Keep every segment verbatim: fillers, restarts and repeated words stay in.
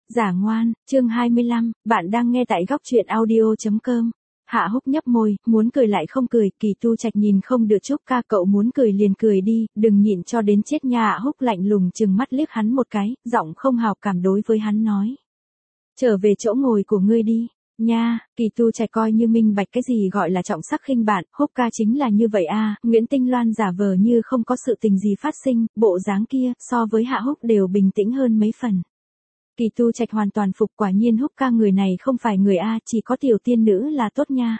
Giả ngoan, chương hai mươi lăm, bạn đang nghe tại góc truyện audio.com. Hạ Húc nhấp môi, muốn cười lại không cười, Kỳ Tu Trạch nhìn không được Trúc ca, cậu muốn cười liền cười đi, đừng nhịn cho đến chết nha. Hạ Húc lạnh lùng chừng mắt liếc hắn một cái, giọng không hào cảm đối với hắn nói. Trở về chỗ ngồi của ngươi đi. Nha, Kỳ Tu Trạch coi như minh bạch cái gì gọi là trọng sắc khinh bạn, Húc ca chính là như vậy a. Nguyễn Tinh Loan giả vờ như không có sự tình gì phát sinh, bộ dáng kia so với Hạ Húc đều bình tĩnh hơn mấy phần. Kỳ Tu Trạch hoàn toàn phục, quả nhiên Húc ca người này không phải người a, chỉ có tiểu tiên nữ là tốt nha.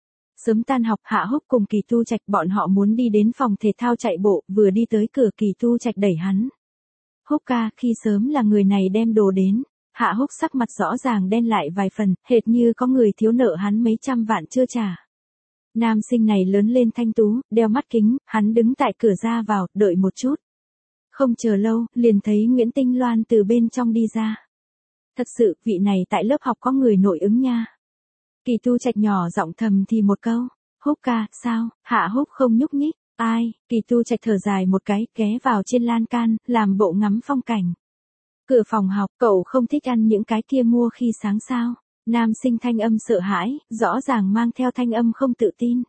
Sớm tan học, Hạ Húc cùng Kỳ Tu Trạch bọn họ muốn đi đến phòng thể thao chạy bộ, vừa đi tới cửa Kỳ Tu Trạch đẩy hắn. Húc ca, khi sớm là người này đem đồ đến. Hạ Húc sắc mặt rõ ràng đen lại vài phần, hệt như có người thiếu nợ hắn mấy trăm vạn chưa trả. Nam sinh này lớn lên thanh tú, đeo mắt kính, hắn đứng tại cửa ra vào, đợi một chút. Không chờ lâu, liền thấy Nguyễn Tinh Loan từ bên trong đi ra. Thật sự, vị này tại lớp học có người nội ứng nha. Kỳ Tu Trạch nhỏ giọng thầm thì một câu. Húc ca, sao? Hạ Húc không nhúc nhích. Ai? Kỳ Tu Trạch thở dài một cái, ghé vào trên lan can, làm bộ ngắm phong cảnh. Cửa phòng học, cậu không thích ăn những cái kia mua khi sáng sao? Nam sinh thanh âm sợ hãi, rõ ràng mang theo thanh âm không tự tin.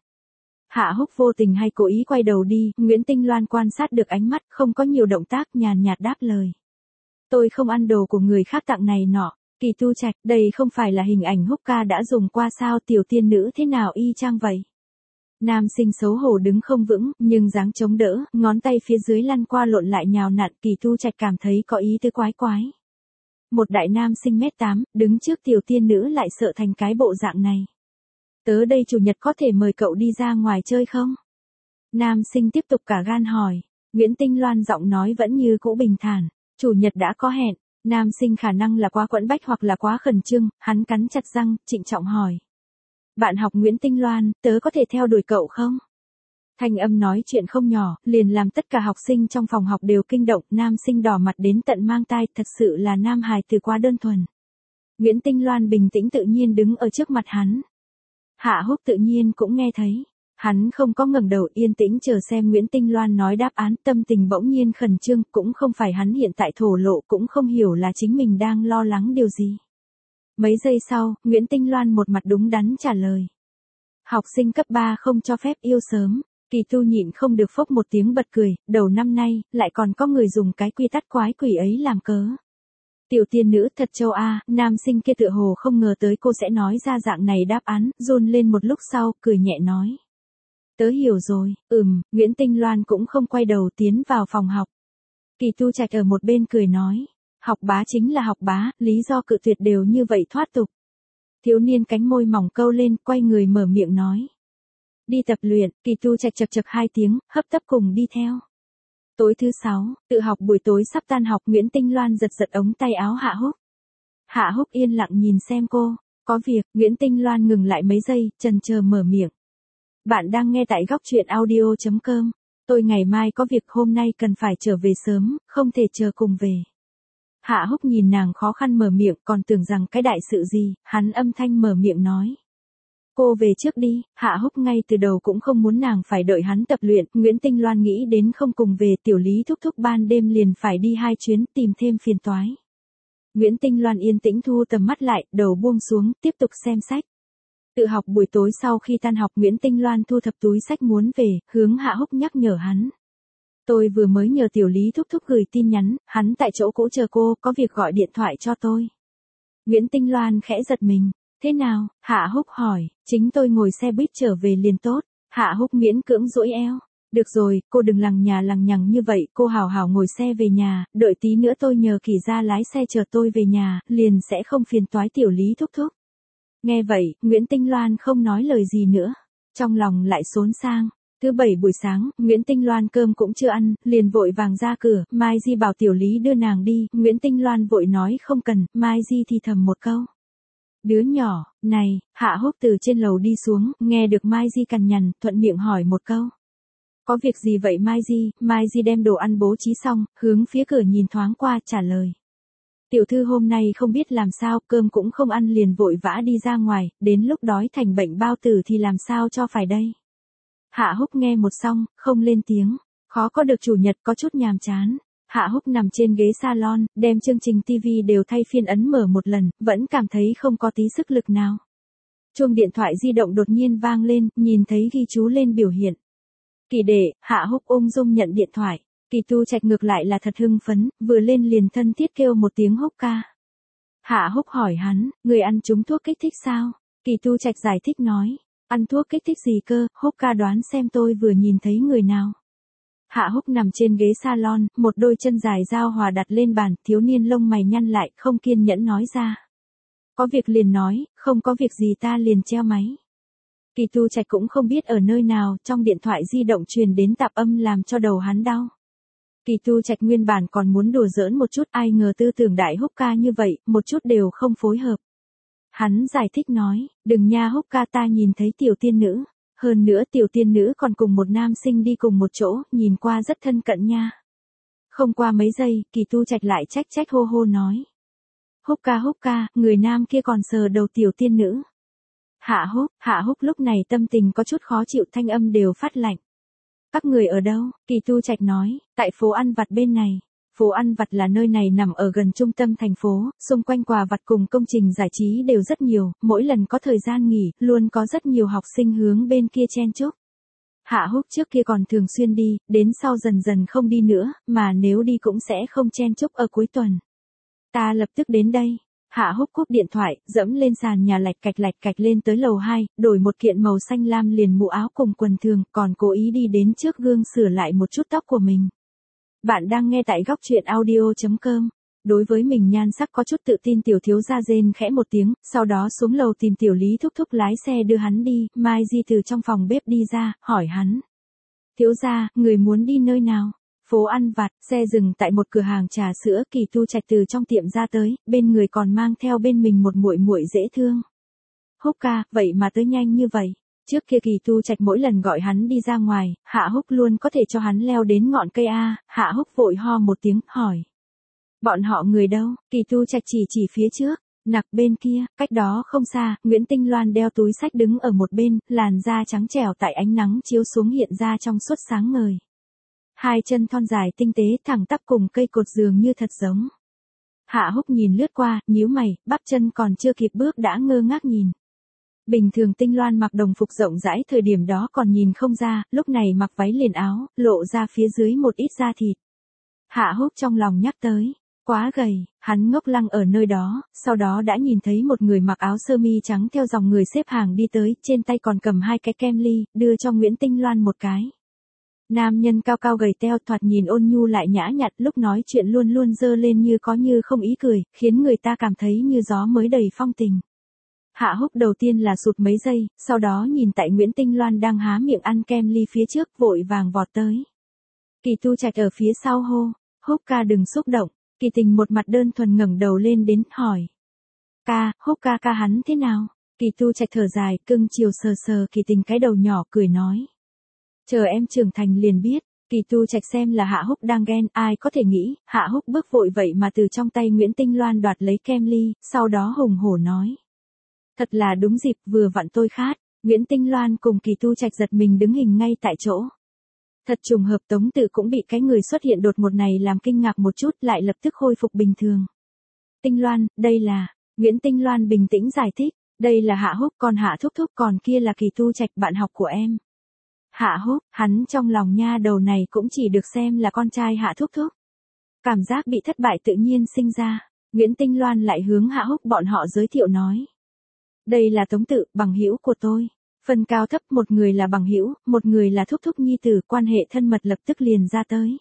Hạ Húc vô tình hay cố ý quay đầu đi, Nguyễn Tinh Loan quan sát được ánh mắt, không có nhiều động tác, nhàn nhạt đáp lời. Tôi không ăn đồ của người khác tặng này nọ. Kỳ Tu Trạch, đây không phải là hình ảnh Húc ca đã dùng qua sao, tiểu tiên nữ thế nào y chang vậy? Nam sinh xấu hổ đứng không vững, nhưng dáng chống đỡ, ngón tay phía dưới lăn qua lộn lại nhào nặn, Kỳ Tu Trạch cảm thấy có ý tứ quái quái. Một đại nam sinh mét tám, đứng trước tiểu tiên nữ lại sợ thành cái bộ dạng này. Tớ đây chủ nhật có thể mời cậu đi ra ngoài chơi không? Nam sinh tiếp tục cả gan hỏi. Nguyễn Tinh Loan giọng nói vẫn như cũ bình thản. Chủ nhật đã có hẹn. Nam sinh khả năng là quá quẫn bách hoặc là quá khẩn trương, hắn cắn chặt răng, trịnh trọng hỏi. Bạn học Nguyễn Tinh Loan, tớ có thể theo đuổi cậu không? Thanh âm nói chuyện không nhỏ, liền làm tất cả học sinh trong phòng học đều kinh động, nam sinh đỏ mặt đến tận mang tai, thật sự là nam hài từ quá đơn thuần. Nguyễn Tinh Loan bình tĩnh tự nhiên đứng ở trước mặt hắn. Hạ Húc tự nhiên cũng nghe thấy. Hắn không có ngẩng đầu, yên tĩnh chờ xem Nguyễn Tinh Loan nói đáp án, tâm tình bỗng nhiên khẩn trương, cũng không phải hắn hiện tại thổ lộ, cũng không hiểu là chính mình đang lo lắng điều gì. Mấy giây sau, Nguyễn Tinh Loan một mặt đúng đắn trả lời. Học sinh cấp ba không cho phép yêu sớm. Kỳ Tu nhịn không được phốc một tiếng bật cười, đầu năm nay, lại còn có người dùng cái quy tắc quái quỷ ấy làm cớ. Tiểu tiên nữ thật châu a, nam sinh kia tựa hồ không ngờ tới cô sẽ nói ra dạng này đáp án, run lên một lúc sau, cười nhẹ nói. Tớ hiểu rồi, ừm, Nguyễn Tinh Loan cũng không quay đầu tiến vào phòng học. Kỳ Tu Trạch ở một bên cười nói. Học bá chính là học bá, lý do cự tuyệt đều như vậy thoát tục. Thiếu niên cánh môi mỏng câu lên, quay người mở miệng nói. Đi tập luyện, Kỳ Tu Trạch chật chật hai tiếng, hấp tấp cùng đi theo. Tối thứ sáu, tự học buổi tối sắp tan học, Nguyễn Tinh Loan giật giật ống tay áo Hạ Húc. Hạ Húc yên lặng nhìn xem cô, có việc, Nguyễn Tinh Loan ngừng lại mấy giây, chần chờ mở miệng. Bạn đang nghe tại góc truyện audio.com. Tôi ngày mai có việc, hôm nay cần phải trở về sớm, không thể chờ cùng về. Hạ Húc nhìn nàng khó khăn mở miệng, còn tưởng rằng cái đại sự gì, hắn âm thanh mở miệng nói. Cô về trước đi. Hạ Húc ngay từ đầu cũng không muốn nàng phải đợi hắn tập luyện, Nguyễn Tinh Loan nghĩ đến không cùng về, tiểu lý thúc thúc ban đêm liền phải đi hai chuyến, tìm thêm phiền toái. Nguyễn Tinh Loan yên tĩnh thu tầm mắt lại, đầu buông xuống, tiếp tục xem sách. Tự học buổi tối sau khi tan học, Nguyễn Tinh Loan thu thập túi sách muốn về, hướng Hạ Húc nhắc nhở hắn. Tôi vừa mới nhờ tiểu lý thúc thúc gửi tin nhắn, hắn tại chỗ cũ chờ cô, có việc gọi điện thoại cho tôi. Nguyễn Tinh Loan khẽ giật mình. Thế nào? Hạ Húc hỏi. Chính tôi ngồi xe buýt trở về liền tốt. Hạ Húc miễn cưỡng duỗi eo. Được rồi, cô đừng lằng nhà lằng nhằng như vậy, cô hào hào ngồi xe về nhà, đợi tí nữa tôi nhờ Kỳ ra lái xe chờ tôi về nhà, liền sẽ không phiền toái tiểu lý thúc thúc. Nghe vậy, Nguyễn Tinh Loan không nói lời gì nữa. Trong lòng lại xốn sang. Thứ bảy buổi sáng, Nguyễn Tinh Loan cơm cũng chưa ăn, liền vội vàng ra cửa, Mai Di bảo tiểu lý đưa nàng đi, Nguyễn Tinh Loan vội nói không cần, Mai Di thì thầm một câu. Đứa nhỏ, này, Hạ Húc từ trên lầu đi xuống, nghe được Mai Di cằn nhằn, thuận miệng hỏi một câu. Có việc gì vậy Mai Di? Mai Di đem đồ ăn bố trí xong, hướng phía cửa nhìn thoáng qua, trả lời. Tiểu thư hôm nay không biết làm sao, cơm cũng không ăn liền vội vã đi ra ngoài, đến lúc đói thành bệnh bao tử thì làm sao cho phải đây. Hạ Húc nghe một xong, không lên tiếng, khó có được chủ nhật có chút nhàm chán. Hạ Húc nằm trên ghế salon, đem chương trình ti vi đều thay phiên ấn mở một lần, vẫn cảm thấy không có tí sức lực nào. Chuông điện thoại di động đột nhiên vang lên, nhìn thấy ghi chú lên biểu hiện. Kỳ đệ, Hạ Húc ung dung nhận điện thoại. Kỳ Tu Trạch ngược lại là thật hưng phấn, vừa lên liền thân thiết kêu một tiếng Húc ca. Hạ Húc hỏi hắn, người ăn trúng thuốc kích thích sao? Kỳ Tu Trạch giải thích nói, ăn thuốc kích thích gì cơ, Húc ca đoán xem tôi vừa nhìn thấy người nào. Hạ Húc nằm trên ghế salon, một đôi chân dài giao hòa đặt lên bàn, thiếu niên lông mày nhăn lại, không kiên nhẫn nói ra. Có việc liền nói, không có việc gì ta liền treo máy. Kỳ Tu Trạch cũng không biết ở nơi nào, trong điện thoại di động truyền đến tạp âm làm cho đầu hắn đau. Kỳ Tu Trạch nguyên bản còn muốn đùa giỡn một chút, ai ngờ tư tưởng đại Húc ca như vậy, một chút đều không phối hợp. Hắn giải thích nói, đừng nha Húc ca, ta nhìn thấy tiểu tiên nữ. Hơn nữa tiểu tiên nữ còn cùng một nam sinh đi cùng một chỗ, nhìn qua rất thân cận nha. Không qua mấy giây, Kỳ Tu Trạch lại trách trách hô hô nói. Húc ca Húc ca, người nam kia còn sờ đầu tiểu tiên nữ. Hạ Húc, Hạ Húc lúc này tâm tình có chút khó chịu, thanh âm đều phát lạnh. Các người ở đâu? Kỳ Tu Trạch nói, tại phố ăn vặt bên này. Phố ăn vặt là nơi này nằm ở gần trung tâm thành phố, xung quanh quà vặt cùng công trình giải trí đều rất nhiều, mỗi lần có thời gian nghỉ, luôn có rất nhiều học sinh hướng bên kia chen chúc. Hạ Húc trước kia còn thường xuyên đi, đến sau dần dần không đi nữa, mà nếu đi cũng sẽ không chen chúc ở cuối tuần. Ta lập tức đến đây. Hạ Húc cúp điện thoại, dẫm lên sàn nhà lạch cạch lạch cạch lên tới lầu hai, đổi một kiện màu xanh lam liền mũ áo cùng quần thường, còn cố ý đi đến trước gương sửa lại một chút tóc của mình. Bạn đang nghe tại góc truyện audio chấm com. Đối với mình nhan sắc có chút tự tin tiểu thiếu gia rên khẽ một tiếng, sau đó xuống lầu tìm tiểu Lý thúc thúc lái xe đưa hắn đi, Mai Di từ trong phòng bếp đi ra, hỏi hắn. Thiếu gia, người muốn đi nơi nào? Phố ăn vặt, xe dừng tại một cửa hàng trà sữa, Kỳ Tu Trạch từ trong tiệm ra tới, bên người còn mang theo bên mình một muội muội dễ thương. Húc ca, vậy mà tới nhanh như vậy. Trước kia Kỳ Tu Trạch mỗi lần gọi hắn đi ra ngoài, Hạ Húc luôn có thể cho hắn leo đến ngọn cây A, Hạ Húc vội ho một tiếng, hỏi. Bọn họ người đâu? Kỳ Tu Trạch chỉ chỉ phía trước, nặc bên kia, cách đó không xa, Nguyễn Tinh Loan đeo túi sách đứng ở một bên, làn da trắng trẻo tại ánh nắng chiếu xuống hiện ra trong suốt sáng ngời. Hai chân thon dài tinh tế thẳng tắp cùng cây cột dường như thật giống. Hạ Húc nhìn lướt qua, nhíu mày, bắp chân còn chưa kịp bước đã ngơ ngác nhìn. Bình thường Tinh Loan mặc đồng phục rộng rãi thời điểm đó còn nhìn không ra, lúc này mặc váy liền áo, lộ ra phía dưới một ít da thịt. Hạ Húc trong lòng nhắc tới, quá gầy, hắn ngốc lăng ở nơi đó, sau đó đã nhìn thấy một người mặc áo sơ mi trắng theo dòng người xếp hàng đi tới, trên tay còn cầm hai cái kem ly, đưa cho Nguyễn Tinh Loan một cái. Nam nhân cao cao gầy teo thoạt nhìn ôn nhu lại nhã nhặn, lúc nói chuyện luôn luôn dơ lên như có như không ý cười, khiến người ta cảm thấy như gió mới đầy phong tình. Hạ Húc đầu tiên là sụt mấy giây, sau đó nhìn tại Nguyễn Tinh Loan đang há miệng ăn kem ly phía trước, vội vàng vọt tới. Kỳ Tu Trạch ở phía sau hô, Húc ca đừng xúc động. Kỳ Tình một mặt đơn thuần ngẩng đầu lên đến, hỏi. Ca, Húc ca ca hắn thế nào? Kỳ Tu Trạch thở dài, cưng chiều sờ sờ Kỳ Tình cái đầu nhỏ, cười nói. Chờ em trưởng thành liền biết. Kỳ Tu Trạch xem là Hạ Húc đang ghen, ai có thể nghĩ, Hạ Húc bước vội vậy mà từ trong tay Nguyễn Tinh Loan đoạt lấy kem ly, sau đó hùng hổ nói. Thật là đúng dịp, vừa vặn tôi khát. Nguyễn Tinh Loan cùng Kỳ Tu Trạch giật mình đứng hình ngay tại chỗ. Thật trùng hợp, Tống Tự cũng bị cái người xuất hiện đột ngột này làm kinh ngạc một chút, lại lập tức khôi phục bình thường. Tinh Loan, đây là, Nguyễn Tinh Loan bình tĩnh giải thích, đây là Hạ Húc, còn Hạ Thúc Thúc, còn kia là Kỳ Tu Trạch, bạn học của em. Hạ Húc, hắn trong lòng nha đầu này cũng chỉ được xem là con trai Hạ Thúc Thúc. Cảm giác bị thất bại tự nhiên sinh ra, Nguyễn Tinh Loan lại hướng Hạ Húc bọn họ giới thiệu nói. Đây là Tống Tự, bằng hữu của tôi. Phần cao thấp, một người là bằng hữu, một người là thúc thúc nhi tử, quan hệ thân mật lập tức liền ra tới.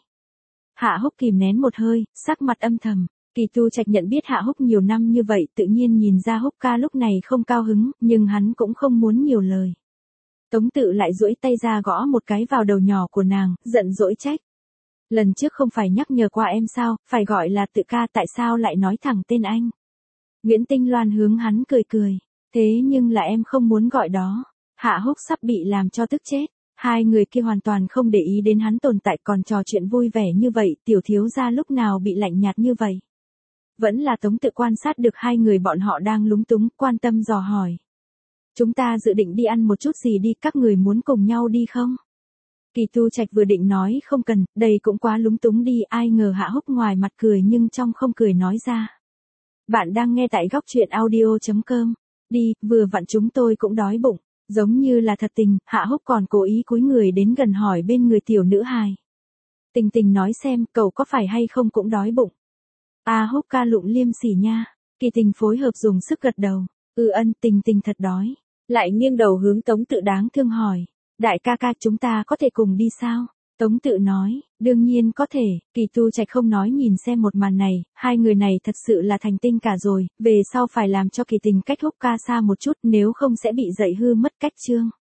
Hạ Húc kìm nén một hơi, sắc mặt âm thầm. Kỳ Tu Trạch nhận biết Hạ Húc nhiều năm như vậy, tự nhiên nhìn ra Húc ca lúc này không cao hứng, nhưng hắn cũng không muốn nhiều lời. Tống Tự lại duỗi tay ra gõ một cái vào đầu nhỏ của nàng, giận dỗi trách. Lần trước không phải nhắc nhở qua em sao, phải gọi là Tự ca, tại sao lại nói thẳng tên anh? Nguyễn Tinh Loan hướng hắn cười cười. Thế nhưng là em không muốn gọi đó. Hạ Húc sắp bị làm cho tức chết. Hai người kia hoàn toàn không để ý đến hắn tồn tại, còn trò chuyện vui vẻ như vậy, tiểu thiếu gia lúc nào bị lạnh nhạt như vậy. Vẫn là Tống Tự quan sát được hai người bọn họ đang lúng túng, quan tâm dò hỏi. Chúng ta dự định đi ăn một chút gì đi, các người muốn cùng nhau đi không? Kỳ Kỳ Tu Trạch vừa định nói không cần, đây cũng quá lúng túng đi, ai ngờ Hạ Húc ngoài mặt cười nhưng trong không cười nói ra. Bạn đang nghe tại góc truyện audio.com. Đi, vừa vặn chúng tôi cũng đói bụng. Giống như là thật tình, Hạ Húc còn cố ý cúi người đến gần hỏi bên người tiểu nữ hài. Tình Tình nói xem, cậu có phải hay không cũng đói bụng. A Húc ca lụng liêm sỉ nha. Kỳ Tình phối hợp dùng sức gật đầu. Ừ ân, Tình Tình thật đói. Lại nghiêng đầu hướng Tống Tự đáng thương hỏi. Đại ca ca chúng ta có thể cùng đi sao? Tống Tự nói, đương nhiên có thể. Kỳ Tu Trạch không nói nhìn xem một màn này, hai người này thật sự là thành tinh cả rồi, về sau phải làm cho Kỳ Tình cách Húc ca xa một chút nếu không sẽ bị dạy hư mất cách chương.